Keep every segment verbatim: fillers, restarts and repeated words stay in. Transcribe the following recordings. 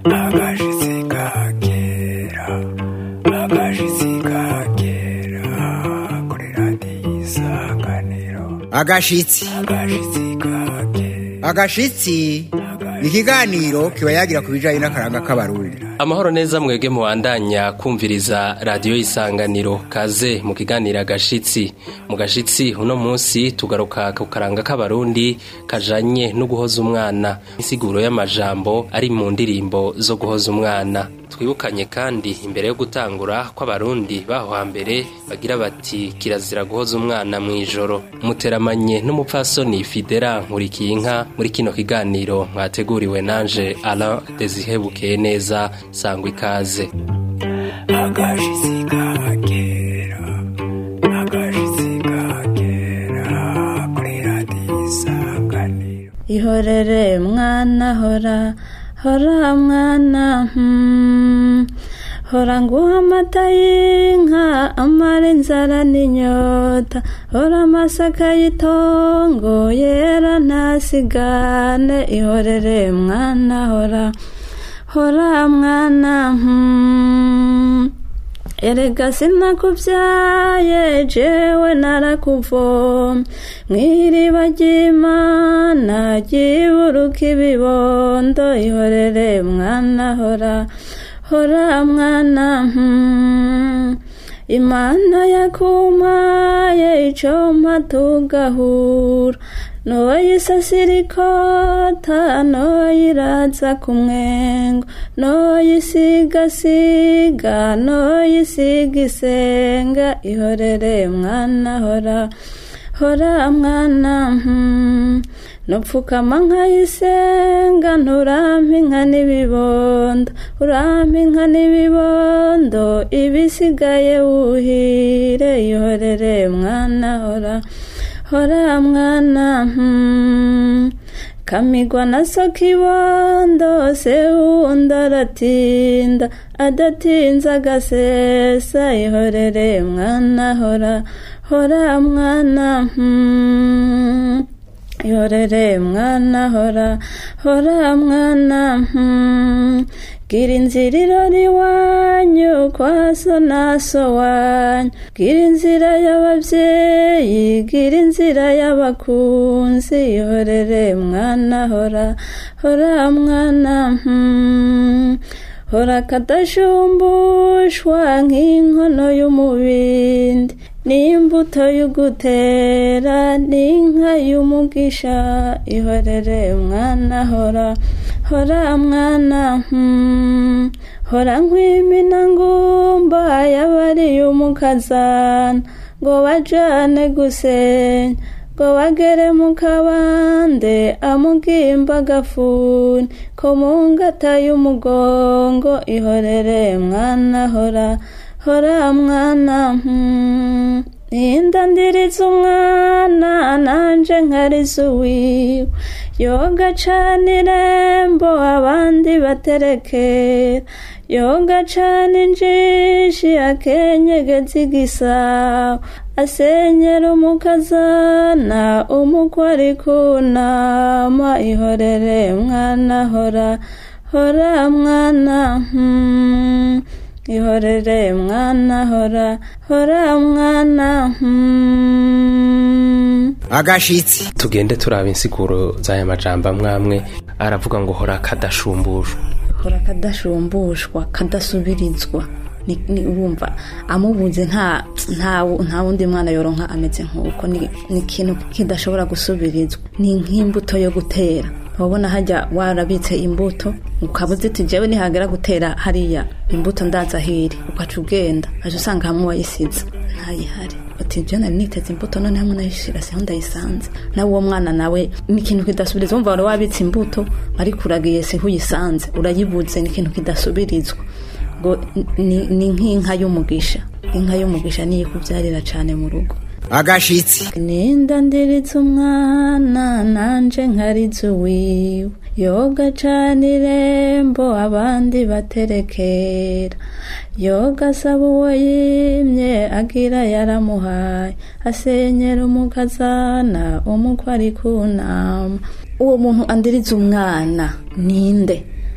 agashitsi kagera agashitsi kagera kuri radiyo isanganiro agashitsi agashitsi ni ikiganiro kiba yagira ku bijanye n'akaranga k'abarundi. Amahoro neza mwege muwandanya kumviriza radiyo isanganiro, kaze mu kiganiro agashitsi. Mu gashitsi uno munsi tugaruka ku karanga k'abarundi kajanye no guhoza umwana, insiguro y'amajambo ari mu ndirimbo zo guhoza umwana. Twibukanye kandi imbere yo gutangura ko abarundi baho hambere bagira bati kirazira guhoza umwana mw'ijoro. Muteramanye n'umupfasoni Fidela Nkurikiyinka muri kino kiganiro mwateguriwe nanje Alain Desihebukeye neza, sangwa ikaze. agashitsi kagera agashitsi kagera kuri radiyo isanganiro. Ihorere mwana hora hora mwana hmm. Hora nguha amata y'inka amara inzara n'inyota, hora amasaka y'itongo yera ntasigane. Ihorere mwana hora hora mwana hmm. Erega sinakuvyaye jewe narakuvomye mw'iriba ry'Imana ryiburuka ibibondo. Ihorere mwana hora hora mwana hmm. Imana yakumpaye icompa tugahura, noyisasira ikota noyiraza ku mwengo, noyisigasiga noyisiga isenga. Ihorere mwana hora hora mwana hmm. Nopfukama nkayisenga nturampa inka n'ibibondo, urampa inka n'ibibondo ibisigaye wuhire. Ihorere mwana hora hora mwana hmm. Kamigwa na so kibondo se wundi aratinda, adatinza agasesa. Ihorere mwana hora hora mwana hmm. Ihorere mwana hora hora mwana hmm. Gira inzira irora iwanyu kwa so na so wanyu, gira inzira y'abavyeyi, gira inzira y'abakunzi. Ihorere mwana hora hora mwana hmm. Hora kadashumbushwa nk'inkono y'umubindi, n'imbuto y'ugutera n'inka y'umugisha. Ihorere mwana hora hora mwana hmm. Hora nkwimina ngumba y'abari umukazana, ngo bajane gusenya ngo bagere mu kabande amugimba agafuni ko mu ngata y'umugongo. Ihorere mwana hora hora mwana hmm. Ninda ndiriza umwana nanje nkariza uwiwe, yoga cana irembo abandi baterekera, yoga cana injishi akenyegeza igisabo, asenyera umukazana umukwe ari kunama. Ihorere mwana hora hora mwana hmm. Ihorere mwana hora hora mwana hmm. agashitsi. Tugende turaba insiguro z'aya majambo mwamwe. Aravuga ngo hora kadashumbushwa, hora kadashumbushwa kadasubirizwa. Ni, ni urumva amubuze nta nta nta wundi mwana yoronka ameze nkuko. Ni ikintu kidashobora gusubirizwa, ni nk'imbuto yo gutera. Wabona hajya warabitse imbuto ukabuze ati jewe nihagera gutera hariya imbuto ndaza hiri, ukaca ugenda aje usanga hamwe wayisize ntayihari. Ati je nari niteze imbuto none hamwe nayishira se ndayisanze. Na uwo mwana nawe ni ikintu kidasubirizwa. Umva wari wabitse imbuto ari kuragiye se huyisanze urayibuze, ni ikintu kidasubirizwa. Ngo ni nk'inka y'umugisha. Inka y'umugisha niyo kubyarira cane mu rugo. agashitsi. Ninda ndiriza umwana nanje nkariza uwiwe, yoga cana irembo abandi baterekera, yoga saba uwo yimye agira yaramuhaye, asenyera umukazana umukwe ari kunama. Uwo muntu andiriza umwana ninde?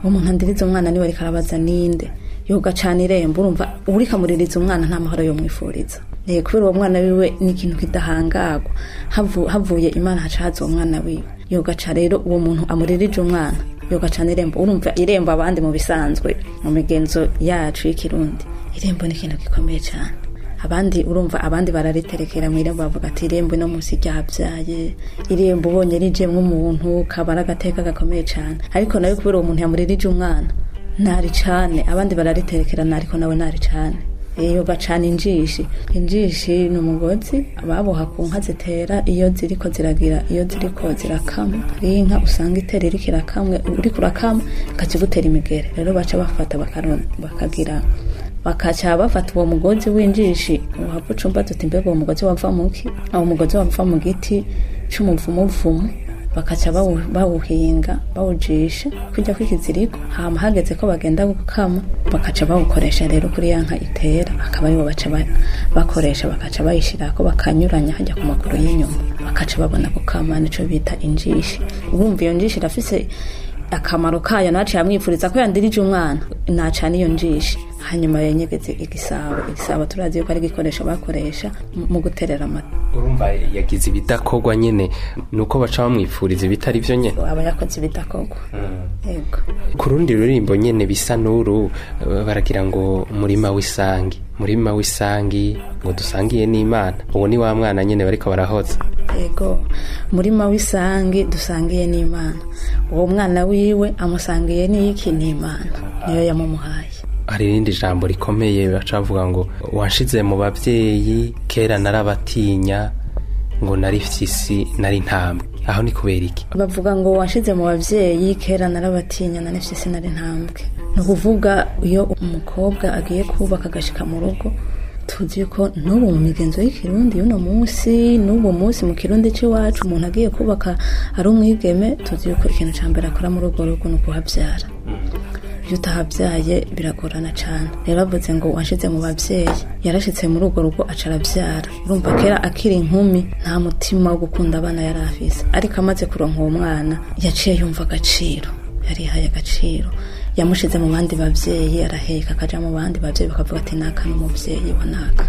uwo muntu andiriza umwana niwe ariko arabaza ninde yoga cane irembo urumva uri kamuririza umwana nta mahoro yo mwifuriza eh kubera uwo mwana wiwe ni ikintu kidahangagwa havu, havuye imana hacaza uwo mwana wiwe yoga ca rero uwo muntu amuririje umwana yoga cane irembo urumva irembo abandi mu bisanzwe mu migenzo yacu y'ikirundi irembo ni ikintu gikomeye cyane abandi urumva abandi barariterekera mu irembo bavuga ati irembo no musi ryabyaye irembo ubonye rijemwe umuntu kabara agateka gakomeye cyane ariko nawe kubera uwo muntu yamuririje umwana nari cyane abandi barariterekera nariko nawe nari cyane iyo gacana injishi injishi ni umugozi baboha ku nka zitera iyo ziriko ziragira iyo ziriko zirakama ari inka usanga itera iriko irakamwe uri kurakama ikakigutera imigere rero baca bafata bakaron bakagira bakaca bafata uwo mugozi w'injishi uhapucumba tuti mbega uwo mugozi wava muki aho mugozi wava mu giti c'umuvumuvumu bakaca bawuhinga bawujisha kujya kwikiziriko hama hageze ko bagenda gukama bakaca bawukoresha rero kuri yanka itera akaba aribo baca bakoresha bakaca bayishirako bakanyuranya hajya ku makuru y'inyuma bakaca babona gukama nico bita injishi urumva iyo njishi irafise akamaro kayo naciye amwifuriza ko yandirije umwana nacana iyo njishi hanyuma yanyegeze igisabo igisabo turazi yuko ari igikoresho bakoresha mu guterera amata urumva yagize ibidakorwa nyene nuko baca bamwifuriza ibitari byo nyene aba yakoze ibidakorwa yego ku rundi rurimbo nyene bisa nuru baragira ngo murima w'isangi murima w'isangi ngo dusangiye n'Imana uwo ni wa mwana nyene bariko barahoza yego murima w'isangi dusangiye n'Imana uwo mwana wiwe amusangiye n'iki n'Imana niyo yamumuhaye hari irindi jambo rikomeye baca bavuga ngo wanshize mu bavyeyi kera narabatinya ngo nari fisi nari ntambwe aho ni kubera iki bavuga ngo wanshize mu bavyeyi kera narabatinya nari fisi nari ntambwe no kuvuga iyo umukobwa agiye kubaka agashika mu rugo tuzi ko n'ubu mu migenzo y'ikirundi y'uno munsi n'ubu munsi mu kirundi cy'iwacu umuntu agiye kubaka ari umwigeme tuzi ko ikintu ca mbere akora muri urwo rugo ni ukuhabyara iyo utahabyaye biragorana cyane rero avuze ngo washize mu bavyeyi yarashitse muri urwo rugo aca arabyara urumva kera akiri inkumi nta mutima wo gukunda abana yari afise ariko amaze kuronka uwo mwana yaciye yumva agaciro yarihaye agaciro yamushize mu bandi bavyeyi araheka akaja mu bandi bavyeyi bakavuga ati naka n'umuvyeyi wa naka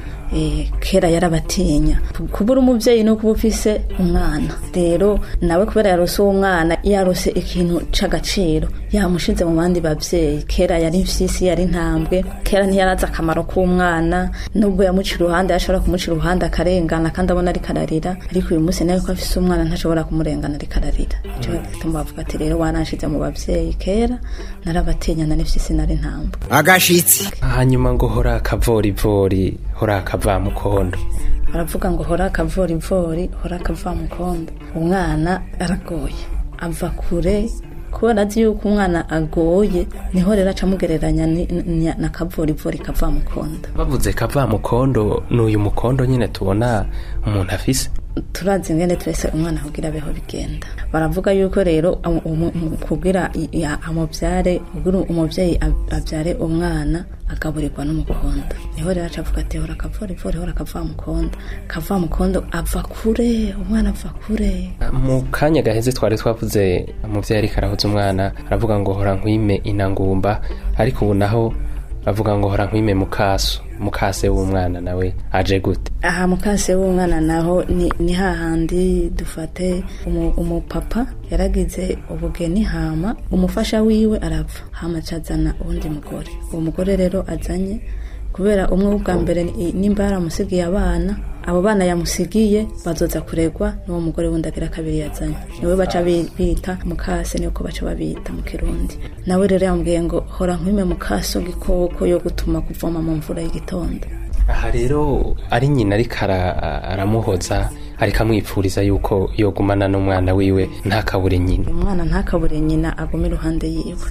eh kera yarabatinya kubura umuvyeyi no kubufise umwana rero nawe kubera yarose umwana yarose ikintu c'agaciro yamushize mu bandi bavyeyi kera yari fisi yari ntambwe kera ntiyaraza akamaro k'umwana nubwo yamucira uruhande yashobora kumucira uruhande akarengana kandi abona ari kararira ariko uyu munsi nawe ko afise umwana ntashobora kumurengana ari kararira cyo gituma bavuga ati rero waranshize mu bavyeyi kera narabatinya nari fisi nari ntambwe agashitsi hanyuma ngo hora akavorivori hora akava mukondo baravuga ngo hora akavorivori hora akava mukondo umwana aragoye ava kure kubera azi yuko umwana agoye niho rero acamugereranya na kavorivori kava mukondo bavuze kava mukondo n'uyu mukondo nyine tubona umuntu afise turazi ngene twese umwana kugira beho bigenda baravuga yuko rero kugira amubyare kugira umuvyeyi abyare umwana agaburirwa n'umukondo niho rero acavuga ati hora kavorivori hora kava mukondo kava mukondo ava kure umwana ava kure mu kanya gaheze twari twavuze umuvyeyi ariko arahoza umwana aravuga ngo hora nkwime inangumba ariko ubu naho bavuga ngo hora nkwime mukaso mukase w'umwana nawe aje gute aha mukase w'umwana naho ni, ni hahandi dufate umupapa umu yaragize ubugeni hama umufasha wiwe arapfa hama cazana undi mugore uwo mugore rero azanye kubera umwe ubwa mbere nimba yaramusigiye abana abo bana yamusigiye bazoza kuregwa n'uwo mugore wundi agira kabiri yazanye niwe baca bita mukase niko baca babita mu kirundi nawe rero yambwiye ngo hora nkwime mukaso gikoko yo gutuma kuvoma mu mvura y'igitondo aha rero ari nyina ariko aramuhoza ariko amwipfuriza yuko yogumana n'umwana wiwe ntakabure nyina umwana ntakabure nyina agume iruhande yiwe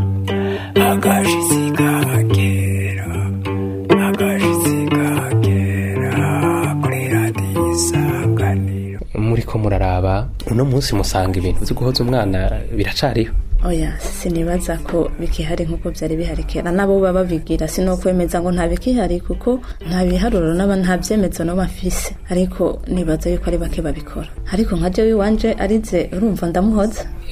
agashitsi kagera agashitsi kagera kuri radiyo isanganiro muriko muraraba uno munsi musanga ibintu byo guhoza umwana biracariho oya sinibaza ko bikihari nkuko byari bihari kera nabo baba bigira sino kwemeza ngo nta bikihari kuko nta biharuro n'aba nta byemezo no bafise ariko nibaza yuko ari bake babikora ariko nka je wiwanje arize urumva ndamuhoza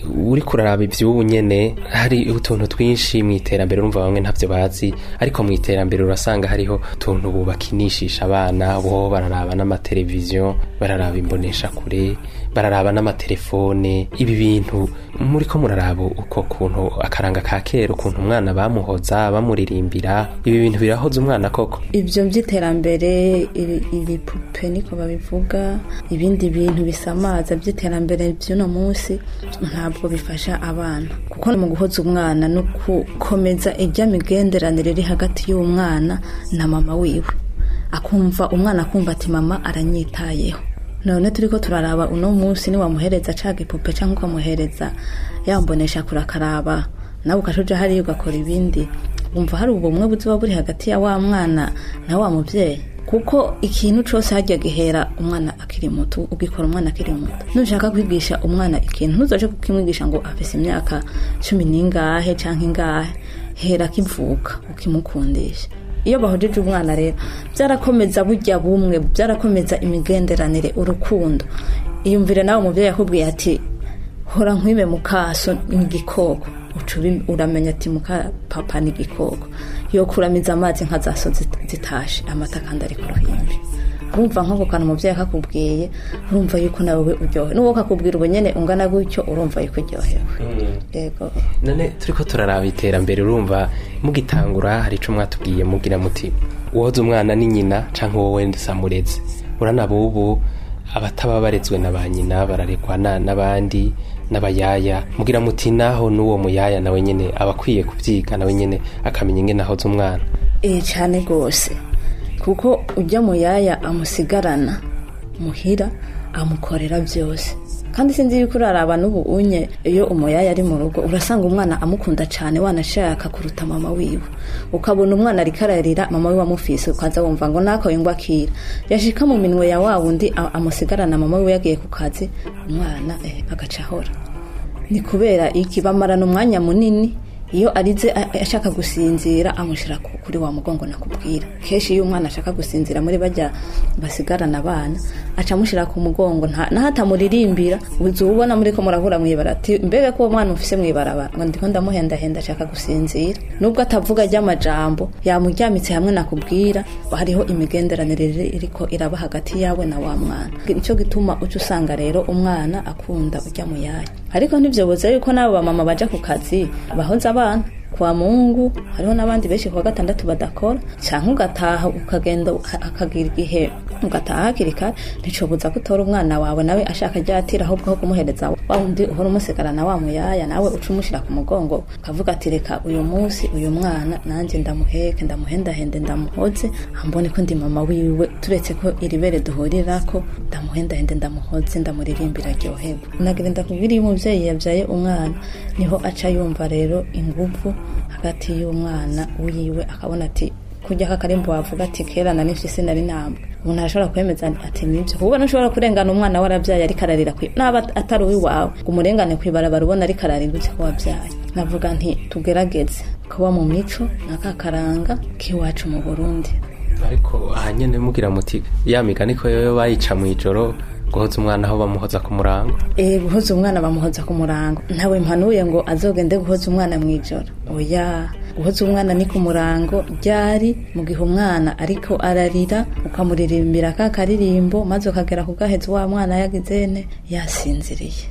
uri kuraraba ivy'ubu nyene hari utuntu twinshi mu iterambere urumva bamwe ntavyo bazi ariko mu iterambere urasanga hariho utuntu bubakinishisha abana bo bararaba n'amateleviziyo bararaba imbonesha kure bararaba n'amatelefone ibi bintu muri ko muraraba uko kuntu akaranga ka kera ukuntu umwana bamuhoza bamuririmbira ibi bintu birahoza umwana koko ivyo vy'iterambere ibipupe niko babivuga ibindi bintu bisamaza vy'iterambere vy'uno munsi ntabwo bifasha abana kuko mu guhoza umwana no gukomeza ijya migenderanire iri hagati y'umwana na mama wiwe akumva umwana akumva ati mama aranyitayeho none turiko turaraba uno munsi ni wamuhereza caga ipupe canke ukamuhereza yambonesha kurakaraba nawe ukashoja hari ugakora ibindi umva hari ubumwe buziba buri hagati ya wa mwana na wa muvyeyi kuko ikintu cose hajya gihera umwana akiri muto ugikora umwana akiri muto nushaka kwigisha umwana ikintu ntuzoje kukimwigisha ngo afise imyaka cumi n'ingahe canke ingahe hera kivuka ukimukundisha iyo bahojeje umwana rero byarakomeza burya bumwe byarakomeza imigenderanire urukundo iyumvire nawe umuvyeyi yakubwiye ati hora nkwibe mukaso n'igikoko ucubi uramenya ati muka papa n'igikoko yo kuramiza amazi nka zaso zitashe amata kandi ari ku ruhimbi urumva nk'ako kantu umuvyeyi akakubwiye urumva yuko nawe uryohe n'uwo kakubwira ubwo nyene ungana gutyo urumva yuko uryohewe yego none turiko turaraba iterambere urumva mugitangura hari ico mwatubwiye mugira muti uwoza umwana ni nyina canke wowe ndisamureze uranaba ubu abataba barezwe na ba nyina bararekwa n'abandi n'abayaya mugira muti naho n'uwo muyaya nawe nyene abakwiye kuvyiga nawe nyene akamenya ingene ahoza umwana eh cyane gose kuko ujya muyaya amusigarana muhira amukorera byose kandi sinzi yuko uraraba n'ubu unye iyo umuyaya ari mu rugo urasanga umwana amukunda cyane wanashaka kuruta mama wiwe ukabona umwana ari kararira mama wiwe amufise ukaza wumva ngo nako yingwa kira yashika mu minwe ya wa wundi amusigarana mama wiwe yagiye ku kazi umwana eh agacahora ni kubera iki bamarana umwanya munini iyo arize ashaka gusinzira amushira kuri wa mugongo nakubwira keshi iyo umwana ashaka gusinzira muri bajya basigarana abana aca mushira ku mugongo nta nahatamuririmbira uzubona muri ko murahura mwibarati mbega ko umwana ufise mwibaraba ngo ndiko ndamuhenda henda ashaka gusinzira nubwo atavuga ry'amajambo yamuryamitse hamwe nakubwira hariho imigenderanire iriko iraba hagati yawe na wa mwana nico gituma ucu usanga rero umwana akunda ujya mu yaya ariko ntivyo boza yuko nabo mama baja ku kazi bahoza abana kwa Mungu hariho nabandi benshi kwa gatandatu badakora canke ugataha ukagenda akagira igihe ugataha kirika nticobuza gutora umwana wawe nawe ashaka ryatira ahubwo ho kumuhereza wa undi uhora umusigarana wa muyaya nawe ucumushira ku mugongo kavuga ati reka uyu munsi uyu mwana nanje ndamuheke ndamuhenda hende ndamuhoze ambone ko ndi mama wiwe turetse ko iribere duhurirako ndamuhenda hende ndamuhoze ndamuririmbira ryohebwe nagira ndakubwira umuvyeyi yavyaye umwana niho aca yumva rero inguvu hagati y'umwana wiwe akabona ati kujya kakarimbo bavuga ati kera na nifise nari namba umuntu arashobora kwemeza ati nibyo kuko nashobora kurengana umwana warabyaye ari kararira kwi naba atari uwi wawe umurengane kwibarabara ubona ari kararindutse ko wabyaye navuga nti tugerageze kuba mu mico nakakaranga kiwacu mu Burundi ariko ahanyene mugira muti ya migani ko yoyo bayica mu ijoro guhoza umwana aho bamuhoza ku murango eh guhoza umwana bamuhoza ku murango ntawe mpanuye ngo azogende guhoza umwana mu ijoro oya guhoza umwana ni ku murango ryari mu gihe umwana ariko ararira ukamuririmbira ka karirimbo maze ukagera ku gahezi wa mwana yagizene yasinziriye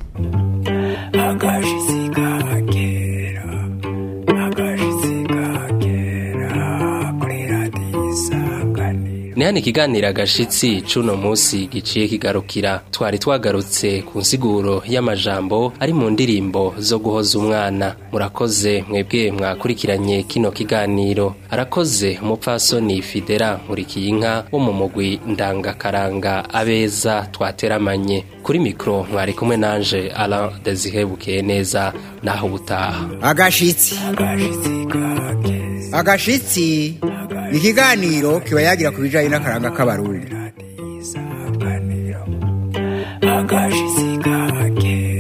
agashitsi kagera agashitsi kagera kuri radiyo isanganiro ni hano ikiganiro agashitsi c'uno musi giciye kigarukira twari twagarutse ku nsiguro y'amajambo ari mu ndirimbo zo guhoza umwana murakoze mwebwe mwakurikiranye kino kiganiro arakoze umupfasoni Fidera Nkurikiyinka wo mu mugwi ndangakaranga abeza twateramanye kuri mikro mwari kumwe nanje Alain Desire Bukeneza naho butaha agashitsi agashitsi ni ikiganiro kiba yagira ku bijanye n'akaranga k'abarundi agashitsi kagera